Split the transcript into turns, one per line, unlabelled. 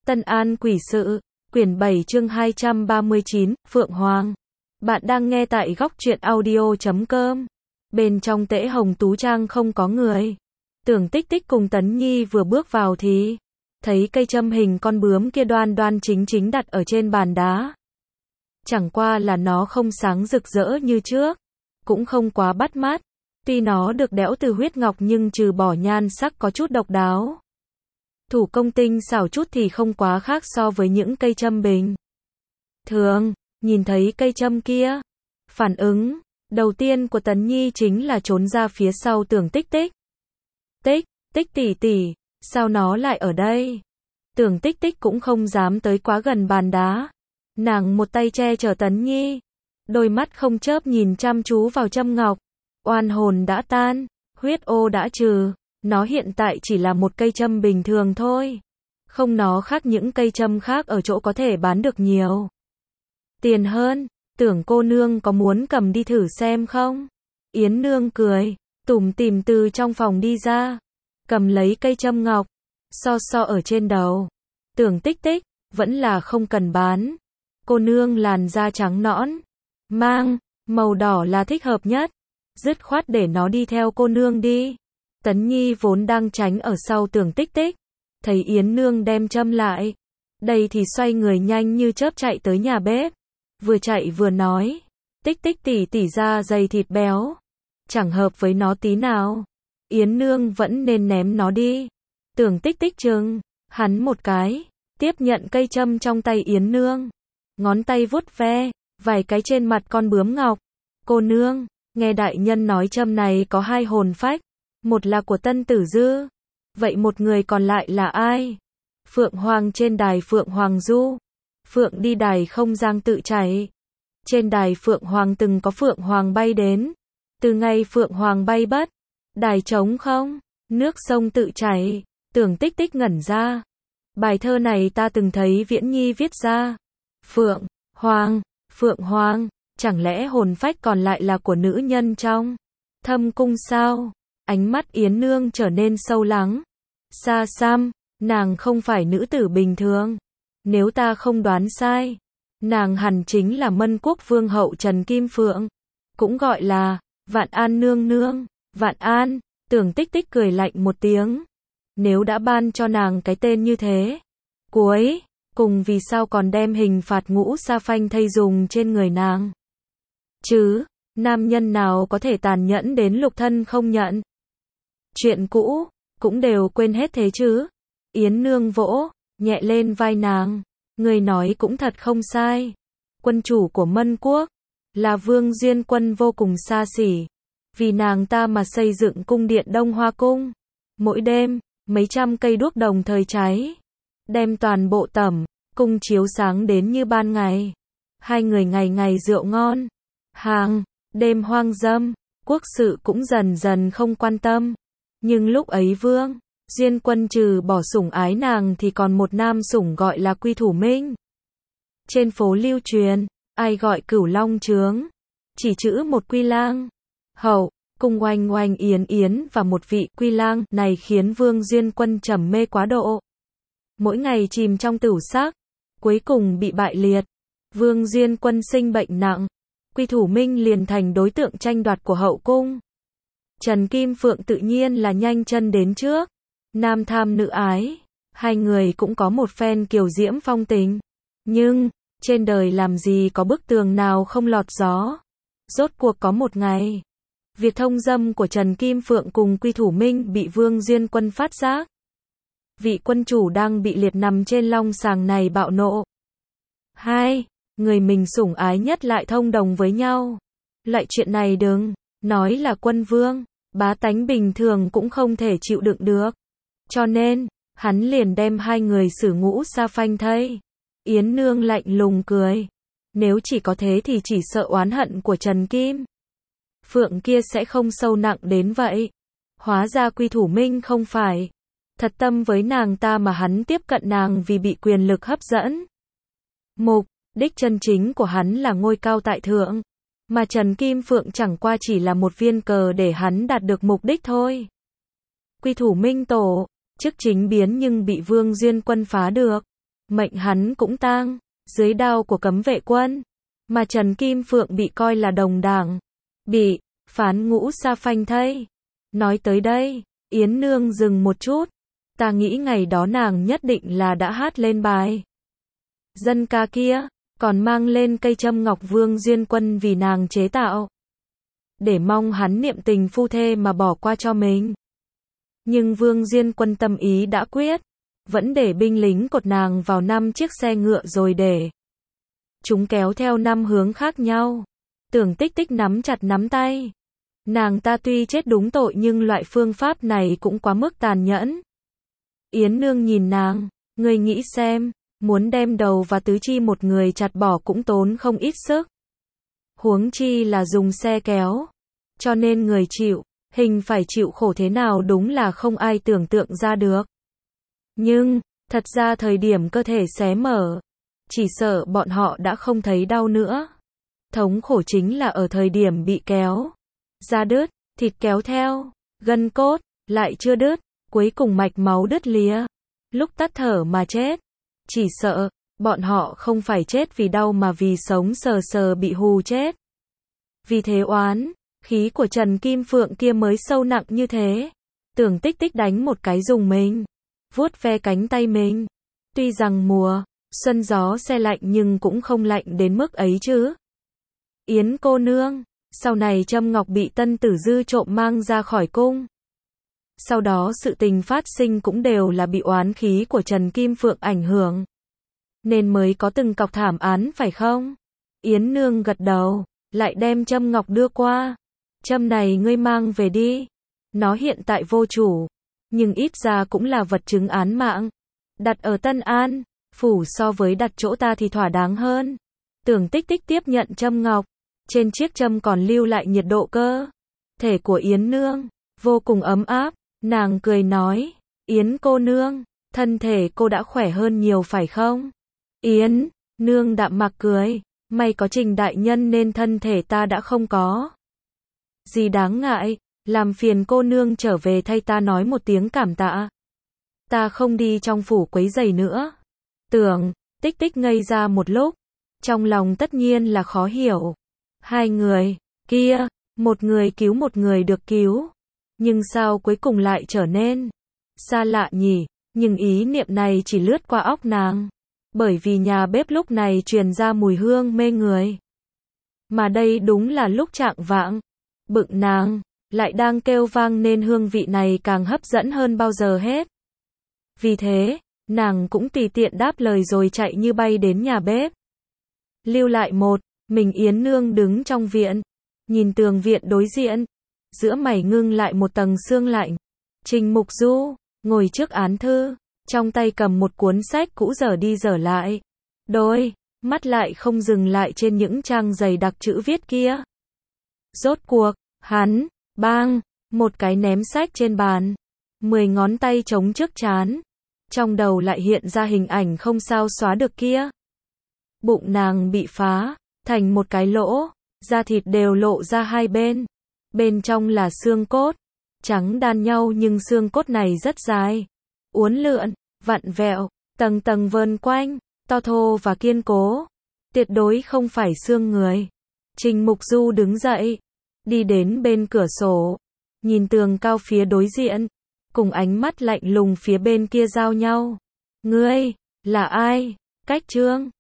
Tân An Quỷ Sự, quyển 7 chương 239, Phượng Hoàng. Bạn đang nghe tại góc truyện audio.com. Bên trong Tễ Hồng Tú Trang không có người. Tưởng Tích Tích cùng Tấn Nhi vừa bước vào thì thấy cây châm hình con bướm kia đoan đoan chính chính đặt ở trên bàn đá. Chẳng qua là nó không sáng rực rỡ như trước, cũng không quá bắt mắt. Tuy nó được đẽo từ huyết ngọc nhưng trừ bỏ nhan sắc có chút độc đáo. Thủ công tinh xảo chút thì không quá khác so với những cây châm bình thường. Nhìn thấy cây châm kia, phản ứng đầu tiên của Tấn Nhi chính là trốn ra phía sau Tưởng Tích Tích. Tích tỷ tỷ, sao nó lại ở đây? Tưởng Tích Tích cũng không dám tới quá gần bàn đá. Nàng một tay che chở Tấn Nhi, đôi mắt không chớp nhìn chăm chú vào châm ngọc. Oan hồn đã tan, huyết ô đã trừ. Nó hiện tại chỉ là một cây châm bình thường thôi. Không nó khác những cây châm khác ở chỗ có thể bán được nhiều tiền hơn. Tưởng cô nương có muốn cầm đi thử xem không? Yến nương cười, tủm tỉm từ trong phòng đi ra, cầm lấy cây châm ngọc, so ở trên đầu. Tưởng Tích Tích, vẫn là không cần bán. Cô nương làn da trắng nõn, mang màu đỏ là thích hợp nhất. Dứt khoát để nó đi theo cô nương đi. Tấn Nhi vốn đang tránh ở sau Tưởng Tích Tích, thấy Yến nương đem châm lại, đây thì xoay người nhanh như chớp chạy tới nhà bếp, vừa chạy vừa nói, Tích Tích tỷ tỷ da dày thịt béo, chẳng hợp với nó tí nào. Yến nương vẫn nên ném nó đi. Tưởng Tích Tích chừng hắn một cái, tiếp nhận cây châm trong tay Yến nương, ngón tay vuốt ve vài cái trên mặt con bướm ngọc. Cô nương, nghe đại nhân nói châm này có hai hồn phách. Một là của Tân Tử Dư. Vậy một người còn lại là ai? Phượng Hoàng trên đài Phượng Hoàng du. Phượng đi đài không giang tự chảy. Trên đài Phượng Hoàng từng có Phượng Hoàng bay đến. Từ ngày Phượng Hoàng bay bất, đài trống không, nước sông tự chảy. Tưởng Tích Tích ngẩn ra. Bài thơ này ta từng thấy Viễn Nhi viết ra. Phượng Hoàng, chẳng lẽ hồn phách còn lại là của nữ nhân trong thâm cung sao? Ánh mắt Yến nương trở nên sâu lắng. Xa xăm, nàng không phải nữ tử bình thường. Nếu ta không đoán sai, nàng hẳn chính là Mân Quốc Vương hậu Trần Kim Phượng, cũng gọi là Vạn An nương nương. Vạn An, Tưởng Tích Tích cười lạnh một tiếng. Nếu đã ban cho nàng cái tên như thế, cuối cùng vì sao còn đem hình phạt ngũ sa phanh thây dùng trên người nàng? Chứ, nam nhân nào có thể tàn nhẫn đến lục thân không nhận? Chuyện cũ, cũng đều quên hết thế chứ. Yến nương vỗ nhẹ lên vai nàng. Người nói cũng thật không sai. Quân chủ của Mân Quốc là Vương Duyên Quân vô cùng xa xỉ. Vì nàng ta mà xây dựng cung điện Đông Hoa Cung. Mỗi đêm, mấy trăm cây đuốc đồng thời cháy, đem toàn bộ tẩm cung chiếu sáng đến như ban ngày. Hai người ngày ngày rượu ngon, hàng đêm hoang dâm. Quốc sự cũng dần dần không quan tâm. Nhưng lúc ấy Vương Duyên Quân trừ bỏ sủng ái nàng thì còn một nam sủng gọi là Quy Thủ Minh. Trên phố lưu truyền, ai gọi Cửu Long Trướng, chỉ chữ một Quy Lang hậu, cùng oanh oanh yến yến và một vị Quy Lang này khiến Vương Duyên Quân trầm mê quá độ. Mỗi ngày chìm trong tửu sắc, cuối cùng bị bại liệt. Vương Duyên Quân sinh bệnh nặng, Quy Thủ Minh liền thành đối tượng tranh đoạt của hậu cung. Trần Kim Phượng tự nhiên là nhanh chân đến trước. Nam tham nữ ái, hai người cũng có một phen kiều diễm phong tình. Nhưng, trên đời làm gì có bức tường nào không lọt gió. Rốt cuộc có một ngày, việc thông dâm của Trần Kim Phượng cùng Quy Thủ Minh bị Vương Duyên Quân phát giác. Vị quân chủ đang bị liệt nằm trên long sàng này bạo nộ. Hai người mình sủng ái nhất lại thông đồng với nhau. Loại chuyện này đừng nói là quân vương, bá tánh bình thường cũng không thể chịu đựng được. Cho nên, hắn liền đem hai người xử ngũ sa phanh thây. Yến nương lạnh lùng cười. Nếu chỉ có thế thì chỉ sợ oán hận của Trần Kim Phượng kia sẽ không sâu nặng đến vậy. Hóa ra Quy Thủ Minh không phải thật tâm với nàng ta mà hắn tiếp cận nàng vì bị quyền lực hấp dẫn. Mục đích chân chính của hắn là ngôi cao tại thượng. Mà Trần Kim Phượng chẳng qua chỉ là một viên cờ để hắn đạt được mục đích thôi. Quy Thủ Minh tổ chức chính biến nhưng bị Vương Duyên Quân phá được. mệnh hắn cũng tang, dưới đao của cấm vệ quân. Mà Trần Kim Phượng bị coi là đồng đảng, bị phán ngũ sa phanh thây. Nói tới đây, Yến Nương dừng một chút. Ta nghĩ ngày đó nàng nhất định là đã hát lên bài dân ca kia, còn mang lên cây châm ngọc Vương Duyên Quân vì nàng chế tạo, để mong hắn niệm tình phu thê mà bỏ qua cho mình. Nhưng Vương Duyên Quân tâm ý đã quyết, vẫn để binh lính cột nàng vào 5 chiếc xe ngựa rồi để chúng kéo theo 5 hướng khác nhau. Tưởng Tích Tích nắm chặt nắm tay. Nàng ta tuy chết đúng tội nhưng loại phương pháp này cũng quá mức tàn nhẫn. Yến Nương nhìn nàng, ngươi nghĩ xem, muốn đem đầu và tứ chi một người chặt bỏ cũng tốn không ít sức. Huống chi là dùng xe kéo. Cho nên người chịu hình phải chịu khổ thế nào đúng là không ai tưởng tượng ra được. Nhưng, thật ra thời điểm cơ thể xé mở, chỉ sợ bọn họ đã không thấy đau nữa. Thống khổ chính là ở thời điểm bị kéo da đứt, thịt kéo theo, gân cốt lại chưa đứt, cuối cùng mạch máu đứt lìa, lúc tắt thở mà chết. Chỉ sợ bọn họ không phải chết vì đau mà vì sống sờ sờ bị hù chết. Vì thế oán khí của Trần Kim Phượng kia mới sâu nặng như thế. Tưởng Tích Tích đánh một cái dùng mình, vuốt ve cánh tay mình. Tuy rằng mùa xuân gió se lạnh nhưng cũng không lạnh đến mức ấy chứ. Yến cô nương, sau này châm ngọc bị Tân Tử Dư trộm mang ra khỏi cung. Sau đó sự tình phát sinh cũng đều là bị oán khí của Trần Kim Phượng ảnh hưởng, nên mới có từng cọc thảm án phải không? Yến Nương gật đầu, lại đem châm ngọc đưa qua. Châm này ngươi mang về đi. Nó hiện tại vô chủ, nhưng ít ra cũng là vật chứng án mạng. Đặt ở Tân An phủ so với đặt chỗ ta thì thỏa đáng hơn. Tưởng Tích Tích tiếp nhận châm ngọc. Trên chiếc châm còn lưu lại nhiệt độ cơ thể của Yến Nương, vô cùng ấm áp. Nàng cười nói, Yến cô nương, thân thể cô đã khỏe hơn nhiều phải không? Yến Nương đạm mạc cười, may có Trình đại nhân nên thân thể ta đã không có gì đáng ngại, làm phiền cô nương trở về thay ta nói một tiếng cảm tạ. Ta không đi trong phủ quấy rầy nữa. Tưởng Tích Tích ngây ra một lúc, trong lòng tất nhiên là khó hiểu. Hai người kia, một người cứu một người được cứu, nhưng sao cuối cùng lại trở nên xa lạ nhỉ? Nhưng ý niệm này chỉ lướt qua óc nàng, bởi vì nhà bếp lúc này truyền ra mùi hương mê người. Mà đây đúng là lúc chạng vạng, bụng nàng lại đang kêu vang nên hương vị này càng hấp dẫn hơn bao giờ hết. Vì thế, nàng cũng tùy tiện đáp lời rồi chạy như bay đến nhà bếp. Lưu lại một mình Yến Nương đứng trong viện, nhìn tường viện đối diện, giữa mày ngưng lại một tầng sương lạnh. Trình Mục Du ngồi trước án thư, trong tay cầm một cuốn sách cũ dở đi dở lại, đôi mắt lại không dừng lại trên những trang dày đặc chữ viết kia. Rốt cuộc, hắn bang một cái ném sách trên bàn, 10 ngón tay chống trước trán, trong đầu lại hiện ra hình ảnh không sao xóa được kia. Bụng nàng bị phá thành một cái lỗ, da thịt đều lộ ra hai bên. Bên trong là xương cốt, trắng đan nhau nhưng xương cốt này rất dài, uốn lượn, vặn vẹo, tầng tầng vờn quanh, to thô và kiên cố. Tuyệt đối không phải xương người. Trình Mục Du đứng dậy, đi đến bên cửa sổ, nhìn tường cao phía đối diện, cùng ánh mắt lạnh lùng phía bên kia giao nhau. Ngươi, là ai? Cách Trương